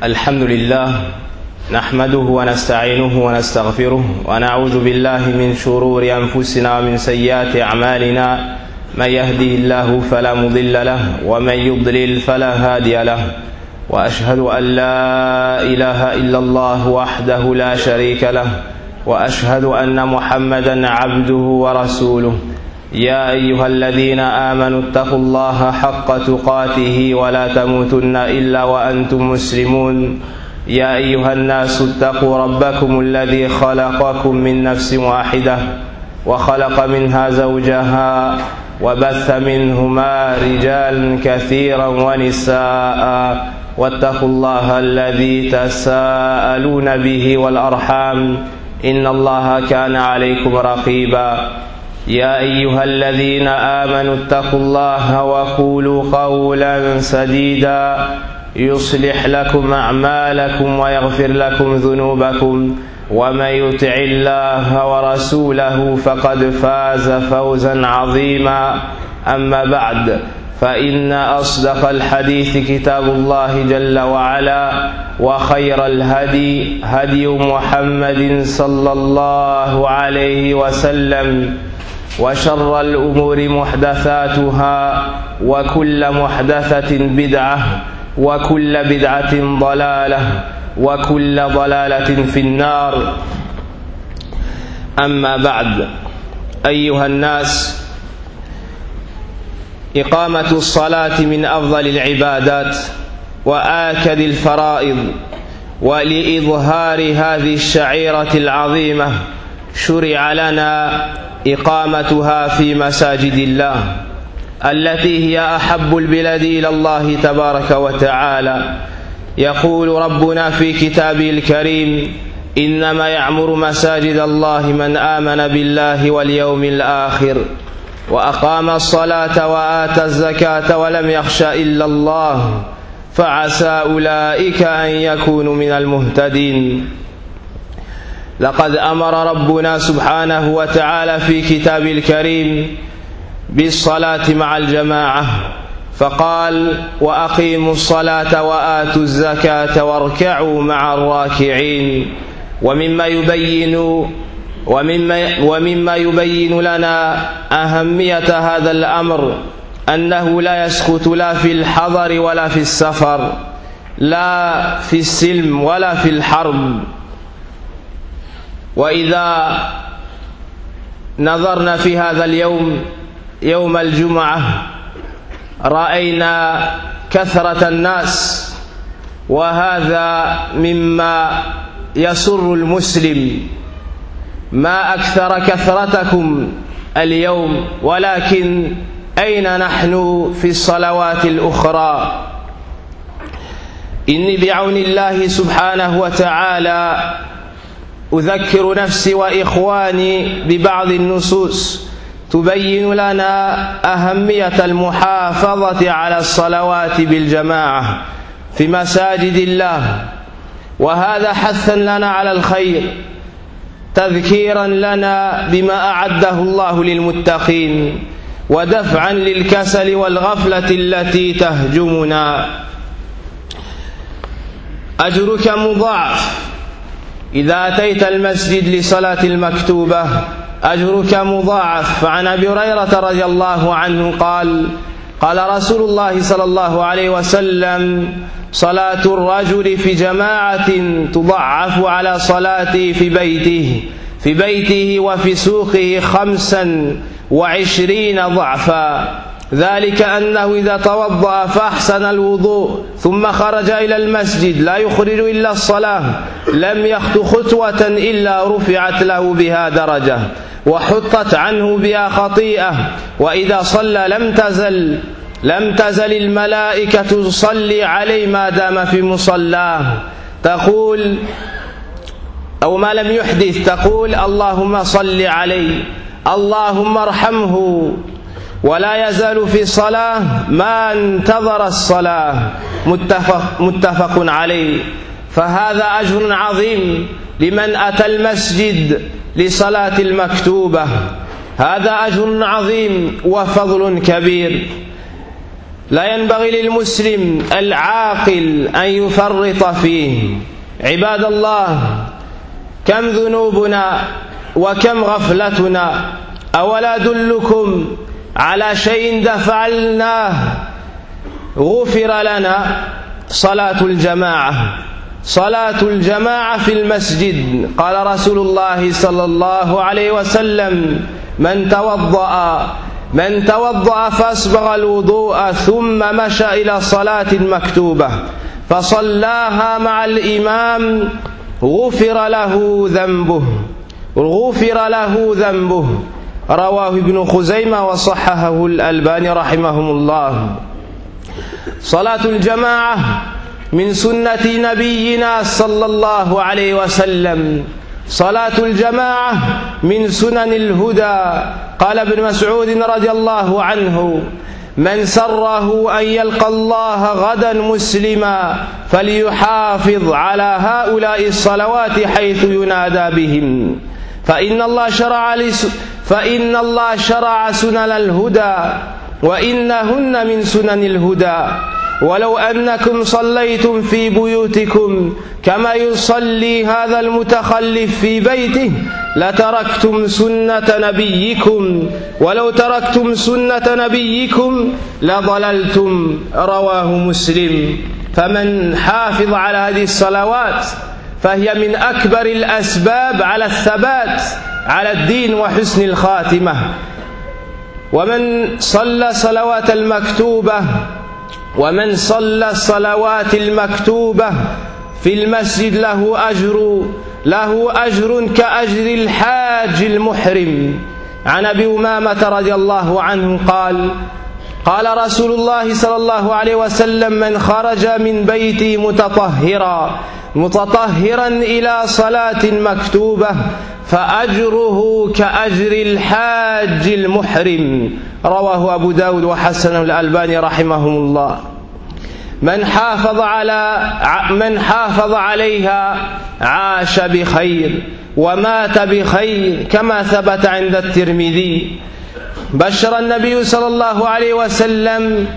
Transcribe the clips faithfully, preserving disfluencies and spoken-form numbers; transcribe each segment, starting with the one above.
الحمد لله نحمده ونستعينه ونستغفره ونعوذ بالله من شرور أنفسنا ومن سيئات أعمالنا. من يهدي الله فلا مضل له ومن يضلل فلا هادي له، وأشهد أن لا إله إلا الله وحده لا شريك له، وأشهد أن محمدا عبده ورسوله. يا أيها الذين آمنوا اتقوا الله حق تقاته ولا تموتن إلا وأنتم مسلمون. يا أيها الناس اتقوا ربكم الذي خلقكم من نفس واحدة وخلق منها زوجها وبث منهما رجالا كثيرا ونساء، واتقوا الله الذي تساءلون به والأرحام إن الله كان عليكم رقيبا. يا أيها الذين آمنوا اتقوا الله وقولوا قولا سديدا يصلح لكم أعمالكم ويغفر لكم ذنوبكم، ومن يطع الله ورسوله فقد فاز فوزا عظيما. أما بعد، فإن أصدق الحديث كتاب الله جل وعلا، وخير الهدي هدي محمد صلى الله عليه وسلم، وشر الأمور محدثاتها، وكل محدثة بدعة، وكل بدعة ضلالة، وكل ضلالة في النار. أما بعد، أيها الناس، إقامة الصلاة من أفضل العبادات وآكد الفرائض، ولإظهار هذه الشعيرة العظيمة شرع لنا إقامتها في مساجد الله التي هي أحب البلاد إلى الله تبارك وتعالى. يقول ربنا في كتابه الكريم: إنما يعمر مساجد الله من آمن بالله واليوم الآخر وأقام الصلاة وآتى الزكاة ولم يخش إلا الله فعسى أولئك أن يكونوا من المهتدين. لقد أمر ربنا سبحانه وتعالى في كتابه الكريم بالصلاة مع الجماعة، فقال: وأقيموا الصلاة وآتوا الزكاة واركعوا مع الراكعين. ومما يبين ومما, ومما يبين لنا أهمية هذا الأمر أنه لا يسقط لا في الحضر ولا في السفر، لا في السلم ولا في الحرب. وإذا نظرنا في هذا اليوم، يوم الجمعة، رأينا كثرة الناس، وهذا مما يسر المسلم. ما أكثر كثرتكم اليوم، ولكن أين نحن في الصلوات الأخرى؟ إني بعون الله سبحانه وتعالى أذكر نفسي وإخواني ببعض النصوص تبين لنا أهمية المحافظة على الصلوات بالجماعة في مساجد الله، وهذا حثا لنا على الخير، تذكيرا لنا بما أعده الله للمتقين، ودفعا للكسل والغفلة التي تهجمنا. أجرك مضاعف إذا أتيت المسجد لصلاة المكتوبة، أجرك مضاعف. عن أبي هريرة رضي الله عنه قال: قال رسول الله صلى الله عليه وسلم: صلاة الرجل في جماعة تضعف على صلاته في بيته في بيته وفي سوقه خمسا وعشرين ضعفا، ذلك أنه إذا توضأ فأحسن الوضوء ثم خرج إلى المسجد لا يخرج إلا الصلاة لم يخط خطوة إلا رفعت له بها درجة وحطت عنه بها خطيئة، وإذا صلى لم تزل لم تزل الملائكة تصلي عليه ما دام في مصلاه، تقول أو ما لم يحدث تقول: اللهم صل عليه، اللهم ارحمه، ولا يزال في صلاة ما انتظر الصلاة. متفق, متفق عليه. فهذا أجر عظيم لمن أتى المسجد لصلاة المكتوبة، هذا أجر عظيم وفضل كبير. لا ينبغي للمسلم العاقل أن يفرط فيه. عباد الله، كم ذنوبنا وكم غفلتنا. أولا أدلكم على شيء فعلناه غفر لنا؟ صلاة الجماعة. صلاة الجماعة في المسجد. قال رسول الله صلى الله عليه وسلم: من توضأ من توضأ فأسبغ الوضوء ثم مشى إلى صلاة مكتوبة فصلاها مع الإمام غفر له ذنبه غفر له ذنبه رواه ابن خزيمة وصححه الألباني رحمهم الله. صلاة الجماعة من سنة نبينا صلى الله عليه وسلم. صلاة الجماعة من سنن الهدى. قال ابن مسعود رضي الله عنه: من سره أن يلقى الله غدا مسلما فليحافظ على هؤلاء الصلوات حيث ينادى بهم، فإن الله شرع فإن الله شرع سنن الهدى وإنهن من سنن الهدى. ولو أنكم صليتم في بيوتكم كما يصلي هذا المتخلف في بيته لتركتم سنة نبيكم ولو تركتم سنة نبيكم لضللتم. رواه مسلم. فمن حافظ على هذه الصلوات فهي من أكبر الأسباب على الثبات على الدين وحسن الخاتمة. ومن صلى صلوات المكتوبة ومن صلى الصلوات المكتوبة في المسجد له أجر له أجر كأجر الحاج المحرم. عن أبي أمامة رضي الله عنه قال: قال رسول الله صلى الله عليه وسلم: من خرج من بيته متطهرا متطهرا إلى صلاة مكتوبة فأجره كأجر الحاج المحرم. رواه أبو داود وحسنه الألباني رحمهم الله. من حافظ على من حافظ عليها عاش بخير ومات بخير، كما ثبت عند الترمذي. بشر النبي صلى الله عليه وسلم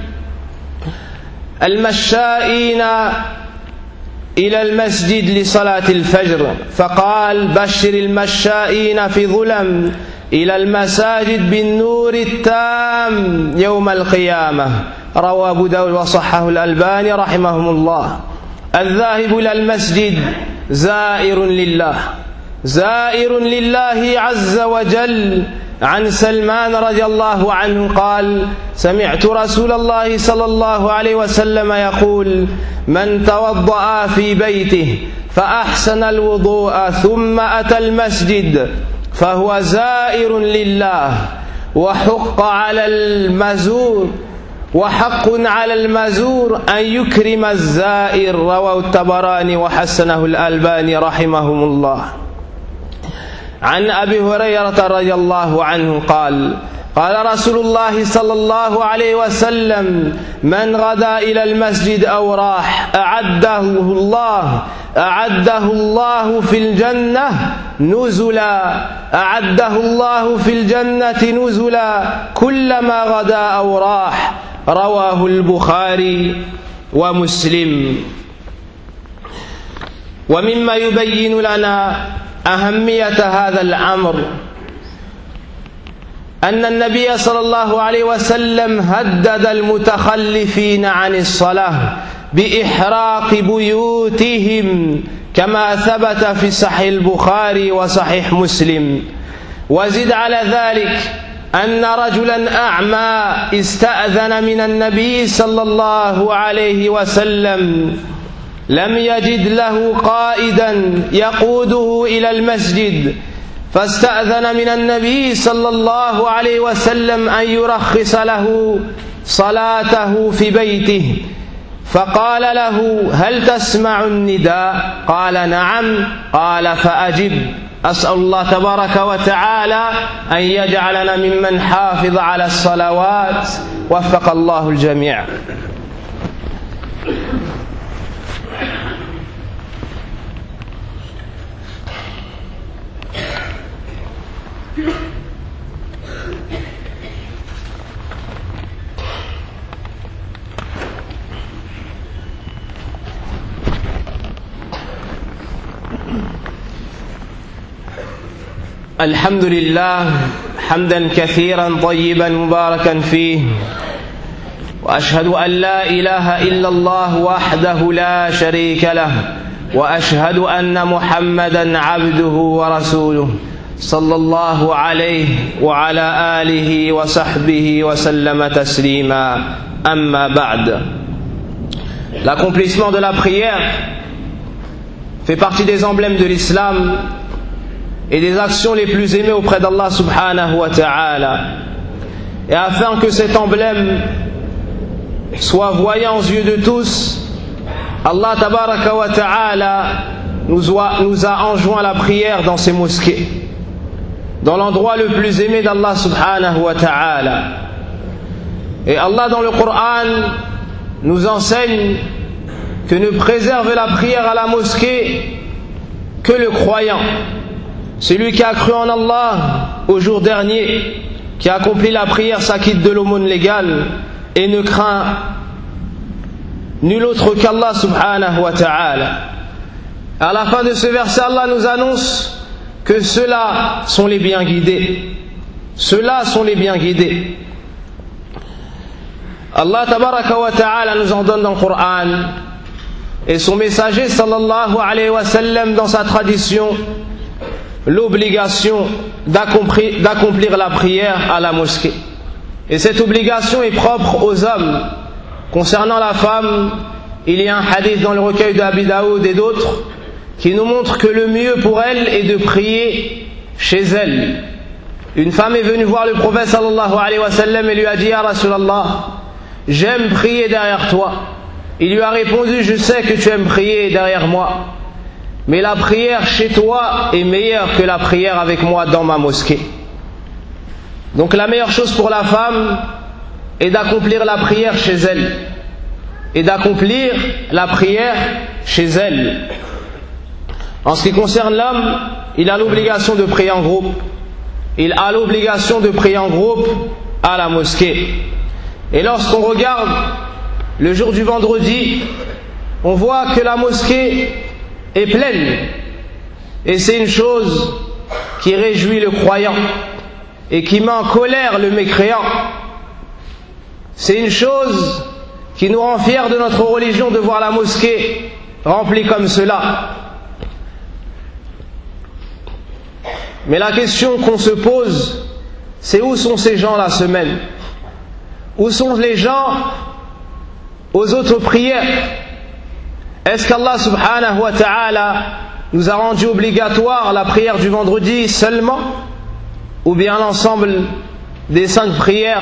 المشائين إلى المسجد لصلاة الفجر فقال: بشر المشائين في ظلم إلى المساجد بالنور التام يوم القيامة. رواه أبو داود وصححه الألباني رحمهم الله. الذاهب إلى المسجد زائر لله زائر لله عز وجل. عن سلمان رضي الله عنه قال: سمعت رسول الله صلى الله عليه وسلم يقول: من توضأ في بيته فأحسن الوضوء ثم أتى المسجد فهو زائر لله وحق على المزور وحق على المزور أن يكرم الزائر. رواه الطبراني وحسنه الألباني رحمهم الله. عن أبي هريرة رضي الله عنه قال: قال رسول الله صلى الله عليه وسلم: من غدا إلى المسجد أو راح أعده الله أعده الله في الجنة نزلا أعده الله في الجنة نزلا كلما غدا أو راح. رواه البخاري ومسلم. ومما يبين لنا أهمية هذا الأمر أن النبي صلى الله عليه وسلم هدد المتخلفين عن الصلاة بإحراق بيوتهم كما ثبت في صحيح البخاري وصحيح مسلم. وزد على ذلك أن رجلا أعمى استأذن من النبي صلى الله عليه وسلم، لم يجد له قائدا يقوده إلى المسجد، فاستأذن من النبي صلى الله عليه وسلم أن يرخص له صلاته في بيته، فقال له: هل تسمع النداء؟ قال: نعم. قال: فأجب. أسأل الله تبارك وتعالى أن يجعلنا ممن حافظ على الصلوات. وفق الله الجميع. الحمد لله حمدا كثيرا طيبا مباركا فيه وأشهد أن لا إله إلا الله وحده لا شريك له وأشهد أن محمدا عبده ورسوله صلى الله عليه وعلى آله وصحبه وسلم تسليما أما بعد. L'accomplissement de la prière fait partie des emblèmes de l'islam et des actions les plus aimées auprès d'Allah subhanahu wa ta'ala. Et afin que cet emblème soit voyant aux yeux de tous, Allah tabaraka wa ta'ala nous a, nous a enjoint la prière dans ses mosquées, dans l'endroit le plus aimé d'Allah subhanahu wa ta'ala. Et Allah dans le Coran nous enseigne que ne préserve la prière à la mosquée que le croyant, celui qui a cru en Allah au jour dernier, qui a accompli la prière, s'acquitte de l'aumône légale et ne craint nul autre qu'Allah subhanahu wa ta'ala. À la fin de ce verset, Allah nous annonce que ceux-là sont les bien guidés. Ceux-là sont les bien guidés. Allah tabaraka wa ta'ala nous en donne dans le Coran, et son messager sallallahu alayhi wa sallam dans sa tradition l'obligation d'accomplir, d'accomplir la prière à la mosquée. Et cette obligation est propre aux hommes. Concernant la femme, il y a un hadith dans le recueil de Abi Daoud et d'autres qui nous montre que le mieux pour elle est de prier chez elle. Une femme est venue voir le prophète sallallahu alayhi wa sallam et lui a dit: Ya Rasulallah, j'aime prier derrière toi. Il lui a répondu: je sais que tu aimes prier derrière moi, mais la prière chez toi est meilleure que la prière avec moi dans ma mosquée. Donc la meilleure chose pour la femme est d'accomplir la prière chez elle. Et d'accomplir la prière chez elle. En ce qui concerne l'homme, il a l'obligation de prier en groupe. Il a l'obligation de prier en groupe à la mosquée. Et lorsqu'on regarde le jour du vendredi, on voit que la mosquée est pleine. Et c'est une chose qui réjouit le croyant et qui met en colère le mécréant. C'est une chose qui nous rend fiers de notre religion de voir la mosquée remplie comme cela. Mais la question qu'on se pose, c'est où sont ces gens la semaine? Où sont les gens aux autres prières? Est-ce qu'Allah subhanahu wa ta'ala nous a rendu obligatoire la prière du vendredi seulement, ou bien l'ensemble des cinq prières?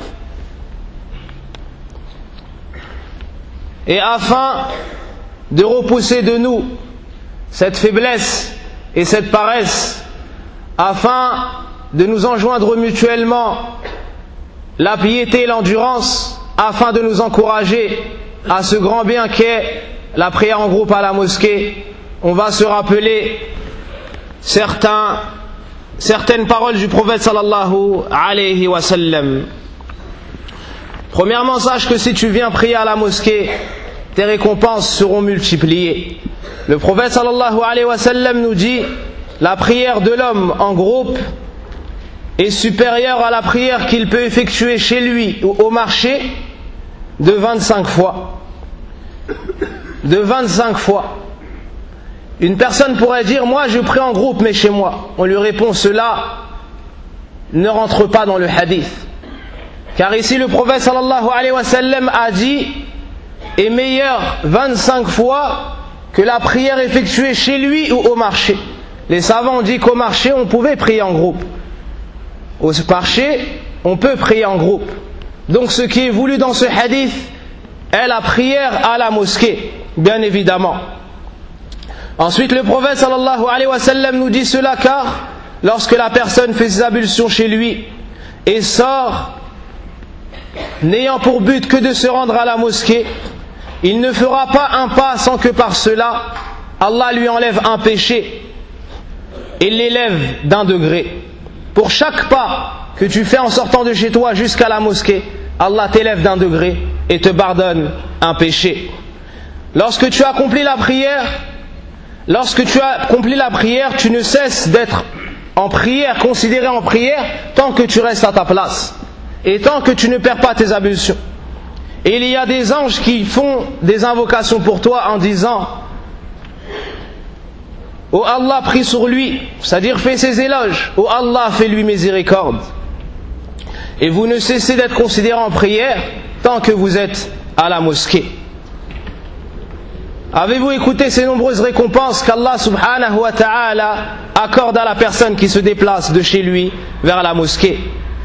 Et afin de repousser de nous cette faiblesse et cette paresse, afin de nous enjoindre mutuellement la piété et l'endurance, afin de nous encourager à ce grand bien qu'est la prière en groupe à la mosquée, on va se rappeler certains, certaines paroles du prophète sallallahu alayhi wa sallam. Premièrement, sache que si tu viens prier à la mosquée, tes récompenses seront multipliées. Le prophète sallallahu alayhi wa sallam nous dit: la prière de l'homme en groupe est supérieure à la prière qu'il peut effectuer chez lui ou au marché de vingt-cinq fois. De vingt-cinq fois. Une personne pourrait dire: moi je prie en groupe mais chez moi. On lui répond: cela ne rentre pas dans le hadith. Car ici le prophète sallallahu alayhi wa sallam a dit: est meilleur vingt-cinq fois que la prière effectuée chez lui ou au marché. Les savants ont dit qu'au marché on pouvait prier en groupe. Au marché on peut prier en groupe. Donc ce qui est voulu dans ce hadith est la prière à la mosquée, bien évidemment. Ensuite le prophète sallallahu alayhi wa sallam nous dit cela car lorsque la personne fait ses ablutions chez lui et sort n'ayant pour but que de se rendre à la mosquée, il ne fera pas un pas sans que par cela Allah lui enlève un péché et l'élève d'un degré. Pour chaque pas que tu fais en sortant de chez toi jusqu'à la mosquée, Allah t'élève d'un degré et te pardonne un péché. Lorsque tu accomplis la prière, lorsque tu accomplis la prière, tu ne cesses d'être en prière, considéré en prière, tant que tu restes à ta place et tant que tu ne perds pas tes ablutions. Et il y a des anges qui font des invocations pour toi en disant: oh Allah, prie sur lui, c'est-à-dire fais ses éloges. Oh Allah, fais-lui miséricorde. Et vous ne cessez d'être considéré en prière tant que vous êtes à la mosquée. Avez-vous écouté ces nombreuses récompenses qu'Allah subhanahu wa ta'ala accorde à la personne qui se déplace de chez lui vers la mosquée?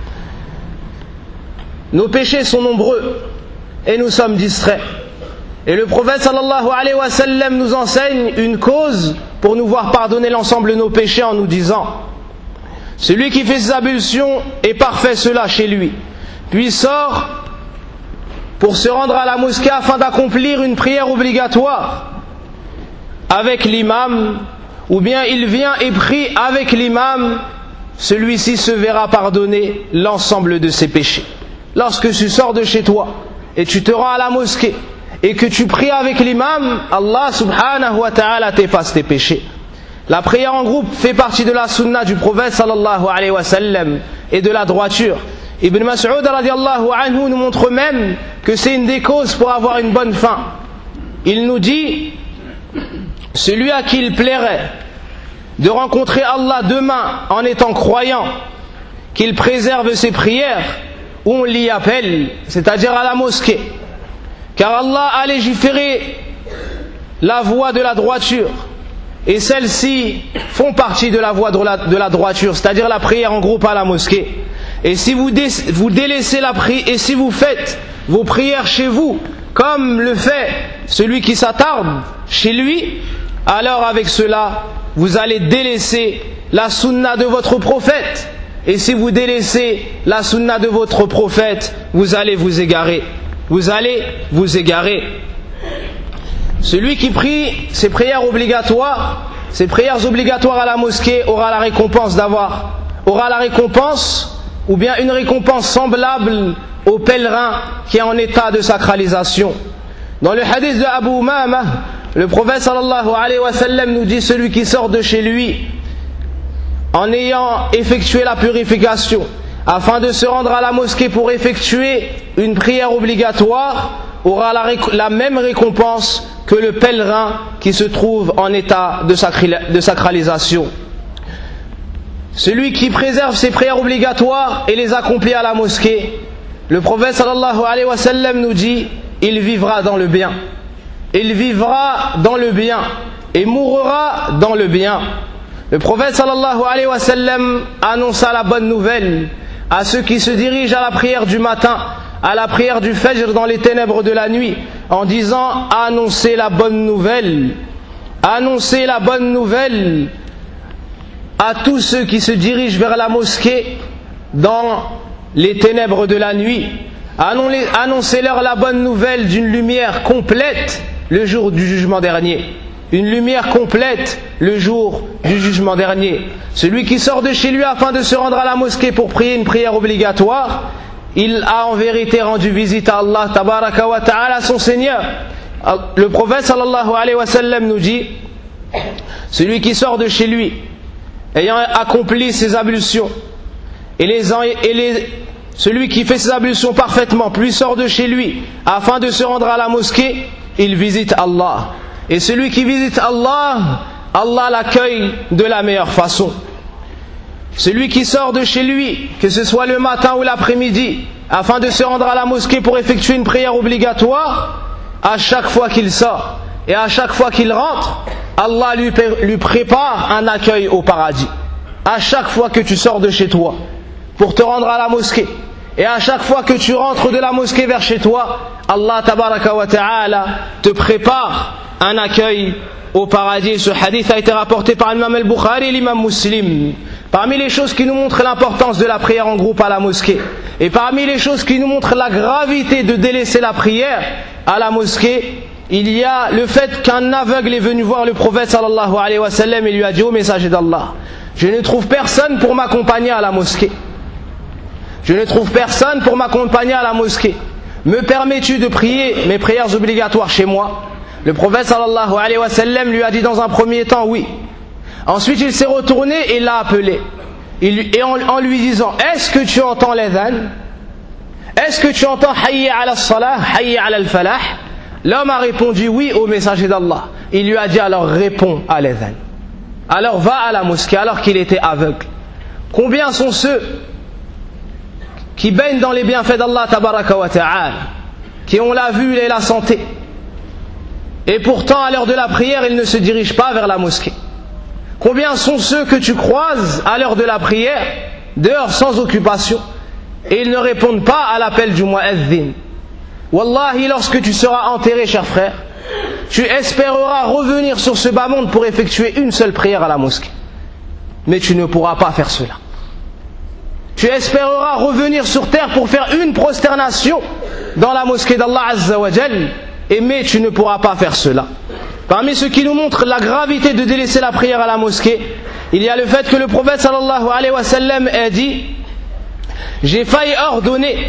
Nos péchés sont nombreux et nous sommes distraits. Et le prophète sallallahu alayhi wa sallam nous enseigne une cause pour nous voir pardonner l'ensemble de nos péchés en nous disant: celui qui fait ses ablutions est parfait cela chez lui, puis sort pour se rendre à la mosquée afin d'accomplir une prière obligatoire avec l'imam, ou bien il vient et prie avec l'imam, celui-ci se verra pardonner l'ensemble de ses péchés. Lorsque tu sors de chez toi et tu te rends à la mosquée et que tu pries avec l'imam, Allah subhanahu wa ta'ala t'efface tes péchés. La prière en groupe fait partie de la sunna du prophète sallallahu alayhi wa sallam et de la droiture. Ibn Mas'ud radiallahu anhu nous montre même que c'est une des causes pour avoir une bonne fin. Il nous dit: celui à qui il plairait de rencontrer Allah demain en étant croyant, qu'il préserve ses prières où on l'y appelle, c'est-à-dire à la mosquée. Car Allah a légiféré la voie de la droiture, et celles-ci font partie de la voie de la, de la droiture, c'est-à-dire la prière en groupe à la mosquée. Et si vous, dé, vous délaissez la prière, et si vous faites vos prières chez vous, comme le fait celui qui s'attarde chez lui, alors avec cela, vous allez délaisser la sunna de votre prophète. Et si vous délaissez la sunna de votre prophète, vous allez vous égarer. Vous allez vous égarer. Celui qui prie ses prières obligatoires, ses prières obligatoires à la mosquée aura la récompense d'avoir, aura la récompense ou bien une récompense semblable au pèlerin qui est en état de sacralisation. Dans le hadith de Abu Umama, le prophète sallallahu alayhi wa sallam nous dit: celui qui sort de chez lui en ayant effectué la purification afin de se rendre à la mosquée pour effectuer une prière obligatoire aura la, la même récompense que le pèlerin qui se trouve en état de, sacri, de sacralisation. Celui qui préserve ses prières obligatoires et les accomplit à la mosquée, le prophète sallallahu alayhi wa sallam nous dit: il vivra dans le bien. Il vivra dans le bien et mourra dans le bien. Le prophète sallallahu alayhi wa sallam annonça la bonne nouvelle à ceux qui se dirigent à la prière du matin, à la prière du Fajr dans les ténèbres de la nuit, en disant: annoncez la bonne nouvelle, annoncez la bonne nouvelle à tous ceux qui se dirigent vers la mosquée dans les ténèbres de la nuit. Annoncez-leur la bonne nouvelle d'une lumière complète le jour du jugement dernier. Une lumière complète le jour du jugement dernier. Celui qui sort de chez lui afin de se rendre à la mosquée pour prier une prière obligatoire, il a en vérité rendu visite à Allah tabaraka wa ta'ala, son Seigneur. Le prophète sallallahu alayhi wa sallam nous dit: celui qui sort de chez lui ayant accompli ses ablutions, et, les, et les, celui qui fait ses ablutions parfaitement, puis sort de chez lui afin de se rendre à la mosquée, il visite Allah. Et celui qui visite Allah, Allah l'accueille de la meilleure façon. Celui qui sort de chez lui, que ce soit le matin ou l'après-midi, afin de se rendre à la mosquée pour effectuer une prière obligatoire, à chaque fois qu'il sort et à chaque fois qu'il rentre, Allah lui, lui prépare un accueil au paradis. À chaque fois que tu sors de chez toi pour te rendre à la mosquée, et à chaque fois que tu rentres de la mosquée vers chez toi, Allah tabaraka wa ta'ala te prépare un accueil au paradis. Ce hadith a été rapporté par l'imam al-Bukhari et l'imam Muslim. Parmi les choses qui nous montrent l'importance de la prière en groupe à la mosquée, et parmi les choses qui nous montrent la gravité de délaisser la prière à la mosquée, il y a le fait qu'un aveugle est venu voir le prophète sallallahu alayhi wa sallam et lui a dit: ô messager d'Allah, je ne trouve personne pour m'accompagner à la mosquée. Je ne trouve personne pour m'accompagner à la mosquée. Me permets-tu de prier mes prières obligatoires chez moi? Le prophète sallallahu alayhi wa sallam lui a dit dans un premier temps: oui. Ensuite il s'est retourné et il l'a appelé. Il, et en, en lui disant, est-ce que tu entends l'adhan? Est-ce que tu entends hayya ala salah, hayya ala al-falah? L'homme a répondu oui au messager d'Allah. Il lui a dit, alors réponds à l'adhan. Alors va à la mosquée alors qu'il était aveugle. Combien sont ceux qui baignent dans les bienfaits d'Allah tabaraka wa ta'ala, qui ont la vue et la santé, et pourtant à l'heure de la prière ils ne se dirigent pas vers la mosquée? Combien sont ceux que tu croises à l'heure de la prière dehors sans occupation et ils ne répondent pas à l'appel du mu'adhin? Wallahi, lorsque tu seras enterré, cher frère, tu espéreras revenir sur ce bas monde pour effectuer une seule prière à la mosquée, mais tu ne pourras pas faire cela. Tu espéreras revenir sur terre pour faire une prosternation dans la mosquée d'Allah Azza wa Jal, mais tu ne pourras pas faire cela. Parmi ce qui nous montre la gravité de délaisser la prière à la mosquée, il y a le fait que le prophète sallallahu alayhi wa sallam a dit: j'ai failli ordonner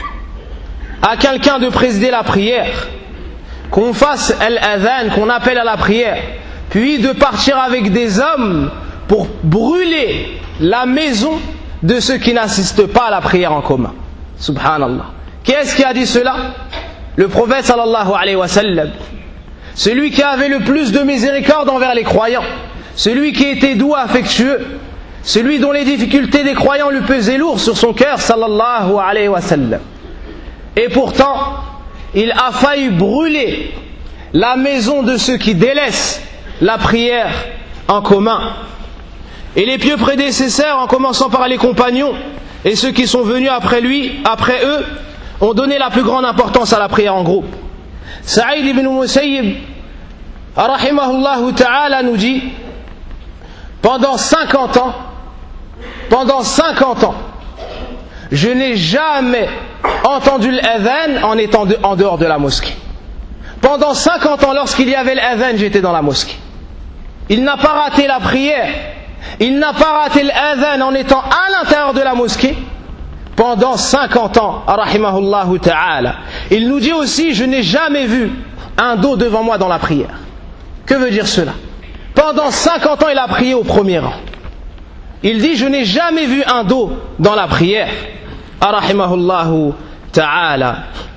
à quelqu'un de présider la prière, qu'on fasse al-adhan, qu'on appelle à la prière, puis de partir avec des hommes pour brûler la maison de ceux qui n'assistent pas à la prière en commun. Subhanallah. Qui est-ce qui a dit cela? Le prophète sallallahu alayhi wa sallam. Celui qui avait le plus de miséricorde envers les croyants, celui qui était doux, affectueux, celui dont les difficultés des croyants lui pesaient lourd sur son cœur, sallallahu alayhi wa sallam. Et pourtant, il a failli brûler la maison de ceux qui délaissent la prière en commun. Et les pieux prédécesseurs, en commençant par les compagnons et ceux qui sont venus après lui, après eux, ont donné la plus grande importance à la prière en groupe. Saïd ibn Musayyib, rahimahullah ta'ala, nous dit: pendant cinquante ans, pendant cinquante ans, je n'ai jamais entendu l'adhan en étant de, en dehors de la mosquée. Pendant cinquante ans, lorsqu'il y avait l'adhan, j'étais dans la mosquée. Il n'a pas raté la prière, il n'a pas raté l'adhan en étant à l'intérieur de la mosquée pendant cinquante ans, rahimahullah ta'ala. Il nous dit aussi: je n'ai jamais vu un dos devant moi dans la prière. Que veut dire cela? Pendant cinquante ans, il a prié au premier rang. Il dit: je n'ai jamais vu un dos dans la prière, rahimahullah ta'ala.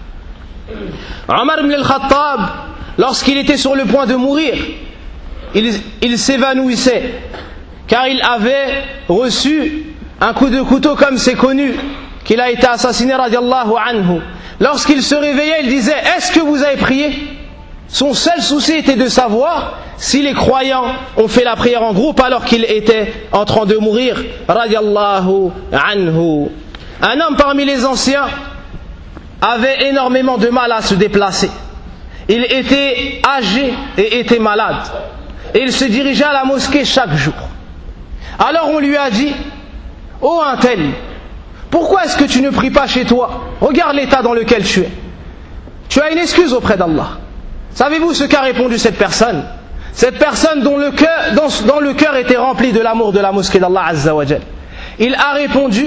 Omar ibn al-Khattab, lorsqu'il était sur le point de mourir, il, il s'évanouissait, car il avait reçu un coup de couteau, comme c'est connu, qu'il a été assassiné radiallahu anhu. Lorsqu'il se réveillait, il disait: est-ce que vous avez prié? Son seul souci était de savoir si les croyants ont fait la prière en groupe alors qu'il était en train de mourir, radiallahu anhu. Un homme parmi les anciens avait énormément de mal à se déplacer. Il était âgé et était malade, et il se dirigeait à la mosquée chaque jour. Alors on lui a dit: oh un tel, pourquoi est-ce que tu ne pries pas chez toi? Regarde l'état dans lequel tu es. Tu as une excuse auprès d'Allah. Savez-vous ce qu'a répondu cette personne? Cette personne dont le cœur, dont, dont le cœur était rempli de l'amour de la mosquée d'Allah Azza wa Jal. Il a répondu: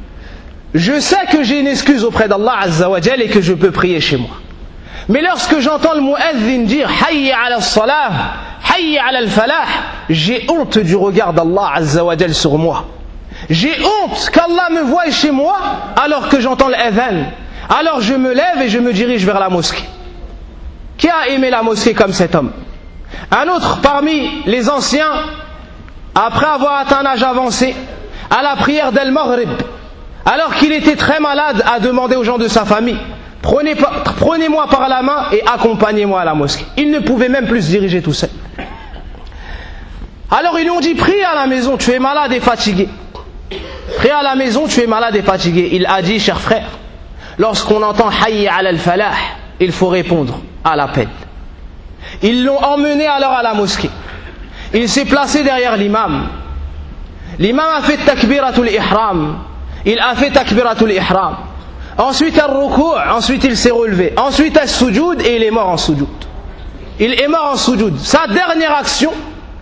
je sais que j'ai une excuse auprès d'Allah Azza wa Jal et que je peux prier chez moi. Mais lorsque j'entends le mu'adhin dire hayya ala salah, hayya ala al-falah, j'ai honte du regard d'Allah Azza wa Jal sur moi. J'ai honte qu'Allah me voie chez moi alors que j'entends l'adhan. Alors je me lève et je me dirige vers la mosquée. Qui a aimé la mosquée comme cet homme? Un autre parmi les anciens, après avoir atteint un âge avancé, à la prière d'Al-Maghrib, alors qu'il était très malade, a demandé aux gens de sa famille: Prenez, prenez-moi par la main et accompagnez-moi à la mosquée. Il ne pouvait même plus se diriger tout seul. Alors ils lui ont dit: prie à la maison, tu es malade et fatigué. Prie à la maison, tu es malade et fatigué. Il a dit: cher frère, lorsqu'on entend hayya ala al-falah, il faut répondre à l'appel. Ils l'ont emmené alors à la mosquée. Il s'est placé derrière l'imam. L'imam a fait takbiratul ihram. Il a fait takbiratul ihram. Ensuite al-ruku', ensuite il s'est relevé. Ensuite al-sujoud, et il est mort en sujoud. Il est mort en sujoud. Sa dernière action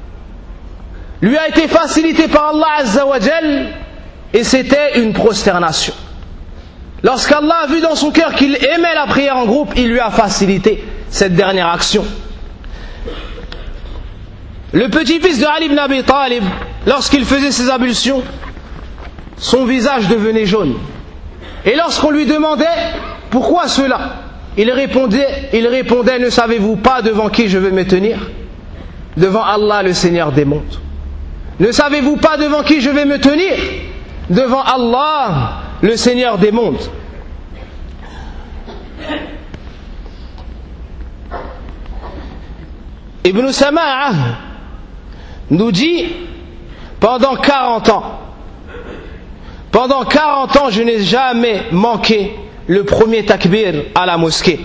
lui a été facilitée par Allah Azza wa Jal, et c'était une prosternation. Lorsqu'Allah a vu dans son cœur qu'il aimait la prière en groupe, il lui a facilité cette dernière action. Le petit-fils de Ali ibn Abi Talib, lorsqu'il faisait ses ablutions, son visage devenait jaune. Et lorsqu'on lui demandait pourquoi cela, il répondait, il répondait, ne savez-vous pas devant qui je veux me tenir? Devant Allah, le Seigneur des mondes. Ne savez-vous pas devant qui je vais me tenir? Devant Allah, le Seigneur des mondes. Ibn Sama'a nous dit, pendant quarante ans, pendant quarante ans, je n'ai jamais manqué le premier takbir à la mosquée.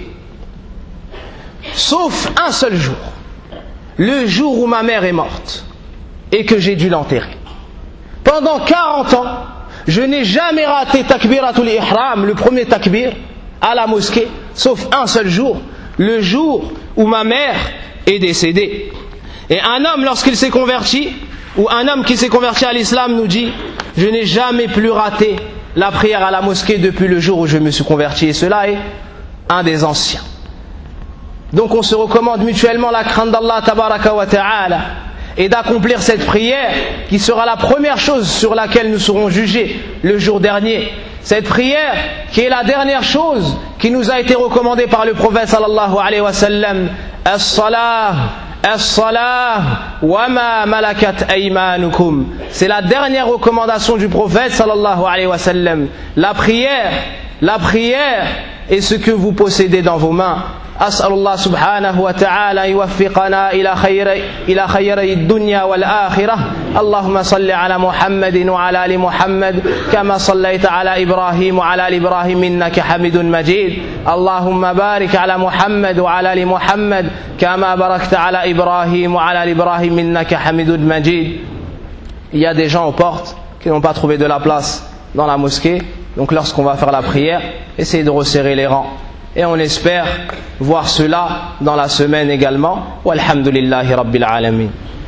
Sauf un seul jour, le jour où ma mère est morte et que j'ai dû l'enterrer. Pendant quarante ans, je n'ai jamais raté takbiratul ihram, le premier takbir à la mosquée, sauf un seul jour, le jour où ma mère est décédée. Et un homme, lorsqu'il s'est converti, ou un homme qui s'est converti à l'islam nous dit, je n'ai jamais plus raté la prière à la mosquée depuis le jour où je me suis converti. Et cela est un des anciens. Donc on se recommande mutuellement la crainte d'Allah tabaraka wa ta'ala et d'accomplir cette prière qui sera la première chose sur laquelle nous serons jugés le jour dernier. Cette prière qui est la dernière chose qui nous a été recommandée par le prophète sallallahu alayhi wa sallam. As-salah, as-salah, wa ma malakat aymanukum. C'est la dernière recommandation du prophète sallallahu alayhi wa sallam. La prière, la prière est ce que vous possédez dans vos mains. أسأل الله سبحانه وتعالى يوفقنا إلى خير إلى خير الدنيا والآخرة. اللهم صل على محمد وعلى آل محمد كما صليت على إبراهيم وعلى آل إبراهيم إنك حميد مجيد. اللهم بارك على محمد وعلى آل محمد كما باركت على إبراهيم وعلى آل إبراهيم إنك حميد مجيد. Il y a des gens aux portes qui n'ont pas trouvé de la place dans la mosquée. Donc lorsqu'on va faire la prière, essayez de resserrer les rangs. Et on espère voir cela dans la semaine également. Walhamdulillahi Rabbil Alamin.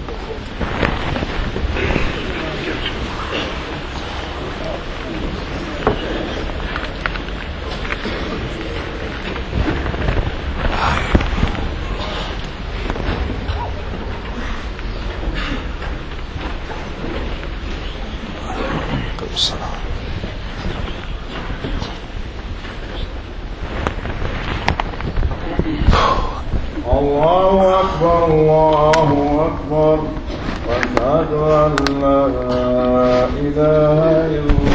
الله أكبر الله أكبر وأشهد أن لا إله إلا الله.